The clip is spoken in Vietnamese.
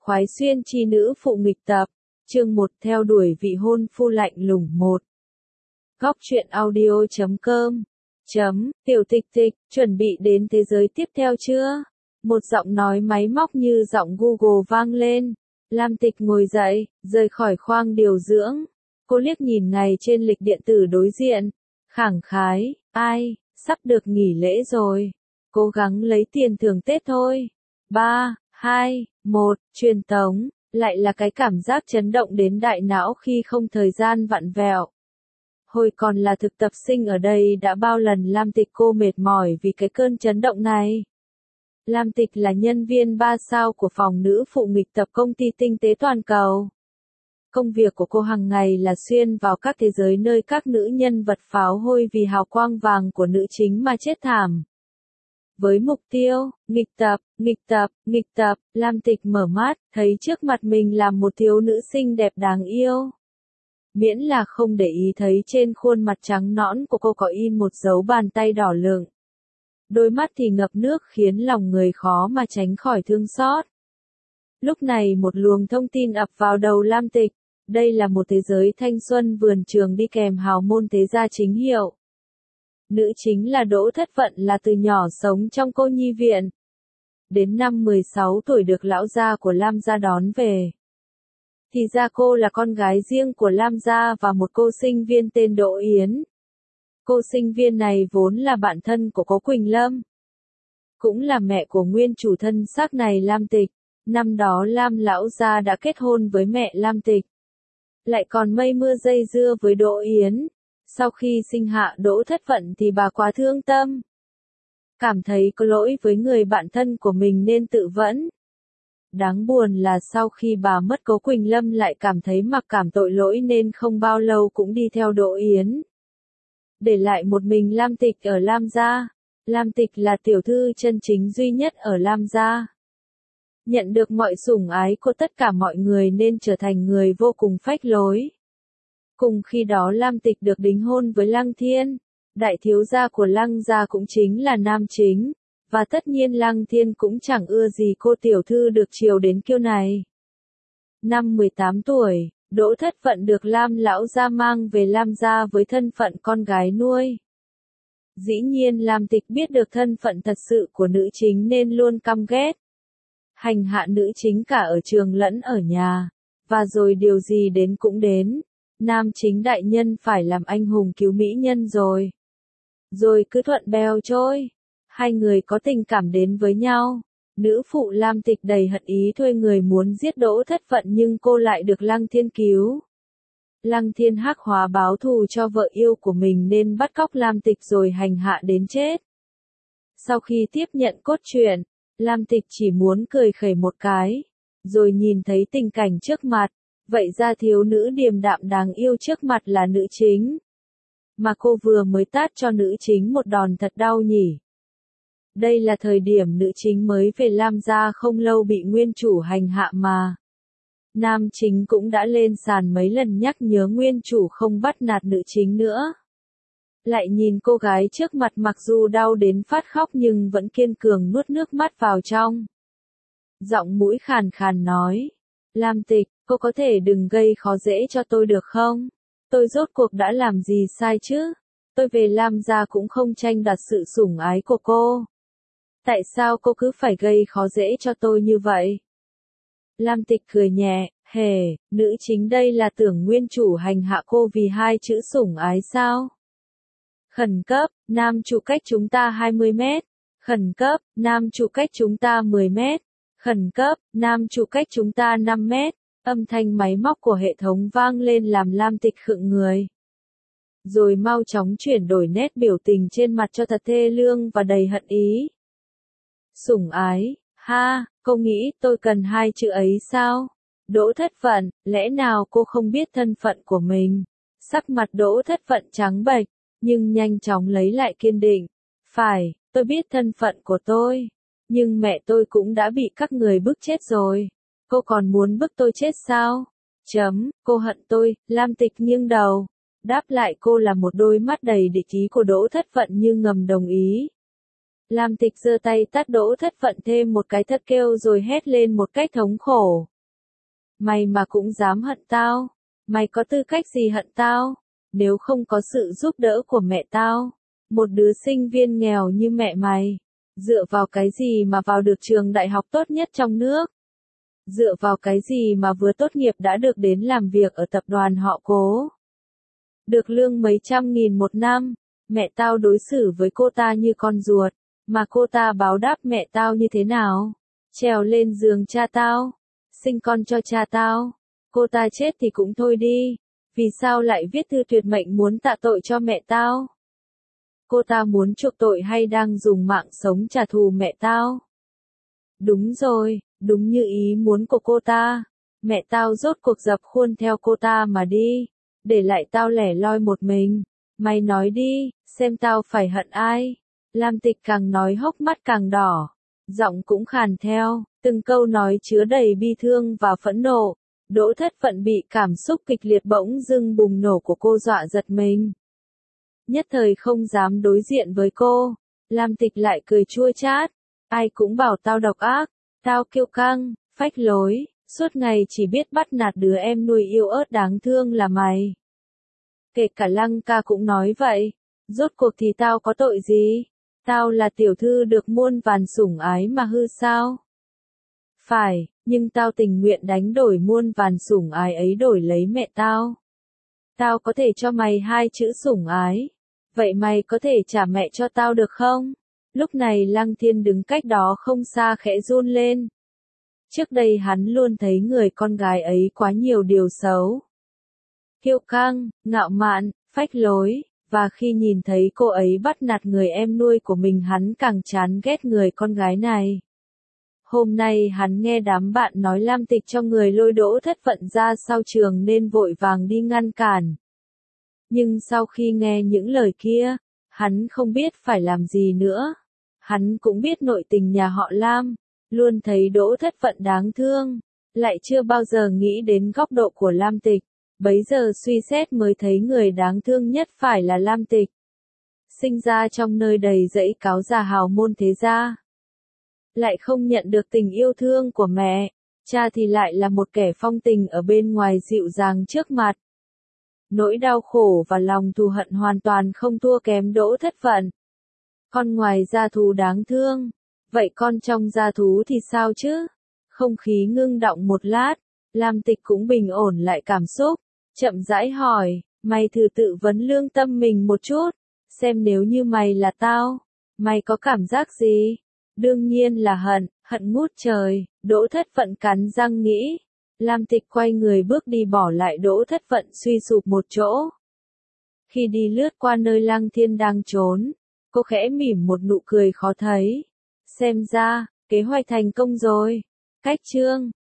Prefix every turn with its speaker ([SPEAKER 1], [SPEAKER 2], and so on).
[SPEAKER 1] khoái xuyên chi nữ phụ nghịch tập, chương 1 theo đuổi vị hôn phu lạnh lùng 1. Góc truyện audio.com Tiểu Tịch Tịch, chuẩn bị đến thế giới tiếp theo chưa? Một giọng nói máy móc như giọng Google vang lên. Lam Tịch ngồi dậy, rời khỏi khoang điều dưỡng. Cô liếc nhìn ngày trên lịch điện tử đối diện. Khẳng khái, ai, sắp được nghỉ lễ rồi. Cố gắng lấy tiền thưởng Tết thôi. 3, 2, 1, truyền tống, lại là cái cảm giác chấn động đến đại não khi không thời gian vặn vẹo. Hồi còn là thực tập sinh ở đây đã bao lần Lam Tịch cô mệt mỏi vì cái cơn chấn động này. Lam Tịch là nhân viên 3 sao của phòng nữ phụ nghịch tập công ty tinh tế toàn cầu. Công việc của cô hàng ngày là xuyên vào các thế giới nơi các nữ nhân vật pháo hôi vì hào quang vàng của nữ chính mà chết thảm. Với mục tiêu, nghịch tập, Lam Tịch mở mắt, thấy trước mặt mình là một thiếu nữ xinh đẹp đáng yêu. Miễn là không để ý thấy trên khuôn mặt trắng nõn của cô có in một dấu bàn tay đỏ lựng. Đôi mắt thì ngập nước khiến lòng người khó mà tránh khỏi thương xót. Lúc này một luồng thông tin ập vào đầu Lam Tịch. Đây là một thế giới thanh xuân vườn trường đi kèm hào môn thế gia chính hiệu. Nữ chính là Đỗ Thất Vận là từ nhỏ sống trong cô nhi viện. Đến năm 16 tuổi được lão gia của Lam gia đón về. Thì ra cô là con gái riêng của Lam gia và một cô sinh viên tên Đỗ Yến. Cô sinh viên này vốn là bạn thân của Cố Quỳnh Lâm. Cũng là mẹ của nguyên chủ thân xác này Lam Tịch. Năm đó Lam lão gia đã kết hôn với mẹ Lam Tịch. Lại còn mây mưa dây dưa với Đỗ Yến. Sau khi sinh hạ Đỗ Thất Vận thì bà quá thương tâm. Cảm thấy có lỗi với người bạn thân của mình nên tự vẫn. Đáng buồn là sau khi bà mất Cố Quỳnh Lâm lại cảm thấy mặc cảm tội lỗi nên không bao lâu cũng đi theo Đỗ Yến. Để lại một mình Lam Tịch ở Lam gia. Lam Tịch là tiểu thư chân chính duy nhất ở Lam gia. Nhận được mọi sủng ái của tất cả mọi người nên trở thành người vô cùng phách lối. Cùng khi đó Lam Tịch được đính hôn với Lăng Thiên. Đại thiếu gia của Lăng gia cũng chính là nam chính. Và tất nhiên Lăng Thiên cũng chẳng ưa gì cô tiểu thư được chiều đến kiêu này. Năm 18 tuổi, Đỗ Thất Vận được Lam lão gia mang về Lam gia với thân phận con gái nuôi. Dĩ nhiên Lam Tịch biết được thân phận thật sự của nữ chính nên luôn căm ghét. Hành hạ nữ chính cả ở trường lẫn ở nhà. Và rồi điều gì đến cũng đến. Nam chính đại nhân phải làm anh hùng cứu mỹ nhân rồi. Rồi cứ thuận bèo trôi. Hai người có tình cảm đến với nhau. Nữ phụ Lam Tịch đầy hận ý thuê người muốn giết Đỗ Thất Vận nhưng cô lại được Lăng Thiên cứu. Lăng Thiên hắc hóa báo thù cho vợ yêu của mình nên bắt cóc Lam Tịch rồi hành hạ đến chết. Sau khi tiếp nhận cốt truyện, Lam Tịch chỉ muốn cười khẩy một cái. Rồi nhìn thấy tình cảnh trước mặt. Vậy ra thiếu nữ điềm đạm đáng yêu trước mặt là nữ chính. Mà cô vừa mới tát cho nữ chính một đòn thật đau nhỉ. Đây là thời điểm nữ chính mới về Lam gia không lâu bị nguyên chủ hành hạ mà. Nam chính cũng đã lên sàn mấy lần nhắc nhớ nguyên chủ không bắt nạt nữ chính nữa. Lại nhìn cô gái trước mặt mặc dù đau đến phát khóc nhưng vẫn kiên cường nuốt nước mắt vào trong. Giọng mũi khàn khàn nói. Lam Tịch, cô có thể đừng gây khó dễ cho tôi được không? Tôi rốt cuộc đã làm gì sai chứ? Tôi về Lam gia cũng không tranh đoạt sự sủng ái của cô. Tại sao cô cứ phải gây khó dễ cho tôi như vậy? Lam Tịch cười nhẹ, hề, nữ chính đây là tưởng nguyên chủ hành hạ cô vì hai chữ sủng ái sao? Khẩn cấp, nam chủ cách chúng ta 20 mét. Khẩn cấp, nam chủ cách chúng ta 10 mét. Khẩn cấp, nam chủ cách chúng ta 5 mét. Âm thanh máy móc của hệ thống vang lên làm Lam Tịch khựng người. Rồi mau chóng chuyển đổi nét biểu tình trên mặt cho thật thê lương và đầy hận ý. Sủng ái, ha, cô nghĩ tôi cần hai chữ ấy sao? Đỗ Thất Vận, lẽ nào cô không biết thân phận của mình? Sắc mặt Đỗ Thất Vận trắng bệch, nhưng nhanh chóng lấy lại kiên định. Phải, tôi biết thân phận của tôi. Nhưng mẹ tôi cũng đã bị các người bức chết rồi. Cô còn muốn bức tôi chết sao? Cô hận tôi, Lam Tịch nghiêng đầu. Đáp lại cô là một đôi mắt đầy địch ý của Đỗ Thất Vận như ngầm đồng ý. Lam Tịch giơ tay tát Đỗ Thất Vận thêm một cái thật kêu rồi hét lên một cách thống khổ. Mày mà cũng dám hận tao, mày có tư cách gì hận tao, nếu không có sự giúp đỡ của mẹ tao, một đứa sinh viên nghèo như mẹ mày, dựa vào cái gì mà vào được trường đại học tốt nhất trong nước? Dựa vào cái gì mà vừa tốt nghiệp đã được đến làm việc ở tập đoàn họ Cố? Được lương mấy trăm nghìn một năm, mẹ tao đối xử với cô ta như con ruột, mà cô ta báo đáp mẹ tao như thế nào? Trèo lên giường cha tao, sinh con cho cha tao, cô ta chết thì cũng thôi đi, vì sao lại viết thư tuyệt mệnh muốn tạ tội cho mẹ tao? Cô ta muốn chuộc tội hay đang dùng mạng sống trả thù mẹ tao? Đúng rồi, đúng như ý muốn của cô ta. Mẹ tao rốt cuộc dập khuôn theo cô ta mà đi, để lại tao lẻ loi một mình. Mày nói đi, xem tao phải hận ai? Lam Tịch càng nói hốc mắt càng đỏ, giọng cũng khàn theo, từng câu nói chứa đầy bi thương và phẫn nộ. Đỗ Thất Phận bị cảm xúc kịch liệt bỗng dưng bùng nổ của cô dọa giật mình. Nhất thời không dám đối diện với cô, Lam Tịch lại cười chua chát. Ai cũng bảo tao độc ác, tao kiêu căng, phách lối, suốt ngày chỉ biết bắt nạt đứa em nuôi yêu ớt đáng thương là mày. Kể cả Lăng ca cũng nói vậy, rốt cuộc thì tao có tội gì? Tao là tiểu thư được muôn vàn sủng ái mà hư sao? Phải, nhưng tao tình nguyện đánh đổi muôn vàn sủng ái ấy đổi lấy mẹ tao. Tao có thể cho mày 2 chữ sủng ái. Vậy mày có thể trả mẹ cho tao được không? Lúc này Lăng Thiên đứng cách đó không xa khẽ run lên. Trước đây hắn luôn thấy người con gái ấy quá nhiều điều xấu. Kiêu căng, ngạo mạn, phách lối, và khi nhìn thấy cô ấy bắt nạt người em nuôi của mình hắn càng chán ghét người con gái này. Hôm nay hắn nghe đám bạn nói Lam Tịch cho người lôi Đỗ Thất Phận ra sau trường nên vội vàng đi ngăn cản. Nhưng sau khi nghe những lời kia, hắn không biết phải làm gì nữa. Hắn cũng biết nội tình nhà họ Lam, luôn thấy Đỗ Thất Phận đáng thương, lại chưa bao giờ nghĩ đến góc độ của Lam Tịch. Bấy giờ suy xét mới thấy người đáng thương nhất phải là Lam Tịch. Sinh ra trong nơi đầy rẫy cáo già hào môn thế gia, lại không nhận được tình yêu thương của mẹ, cha thì lại là một kẻ phong tình ở bên ngoài dịu dàng trước mặt. Nỗi đau khổ và lòng thù hận hoàn toàn không thua kém Đỗ Thất Phận. Con ngoài gia thú đáng thương, vậy con trong gia thú thì sao chứ? Không khí ngưng đọng một lát, Lam Tịch cũng bình ổn lại cảm xúc, chậm rãi hỏi, mày thử tự vấn lương tâm mình một chút, xem nếu như mày là tao, mày có cảm giác gì? Đương nhiên là hận, hận ngút trời, Đỗ Thất Phận cắn răng nghĩ. Lam Tịch quay người bước đi bỏ lại Đỗ Thất Phận suy sụp một chỗ. Khi đi lướt qua nơi Lăng Thiên đang trốn, cô khẽ mỉm một nụ cười khó thấy. Xem ra, kế hoạch thành công rồi. Cách chương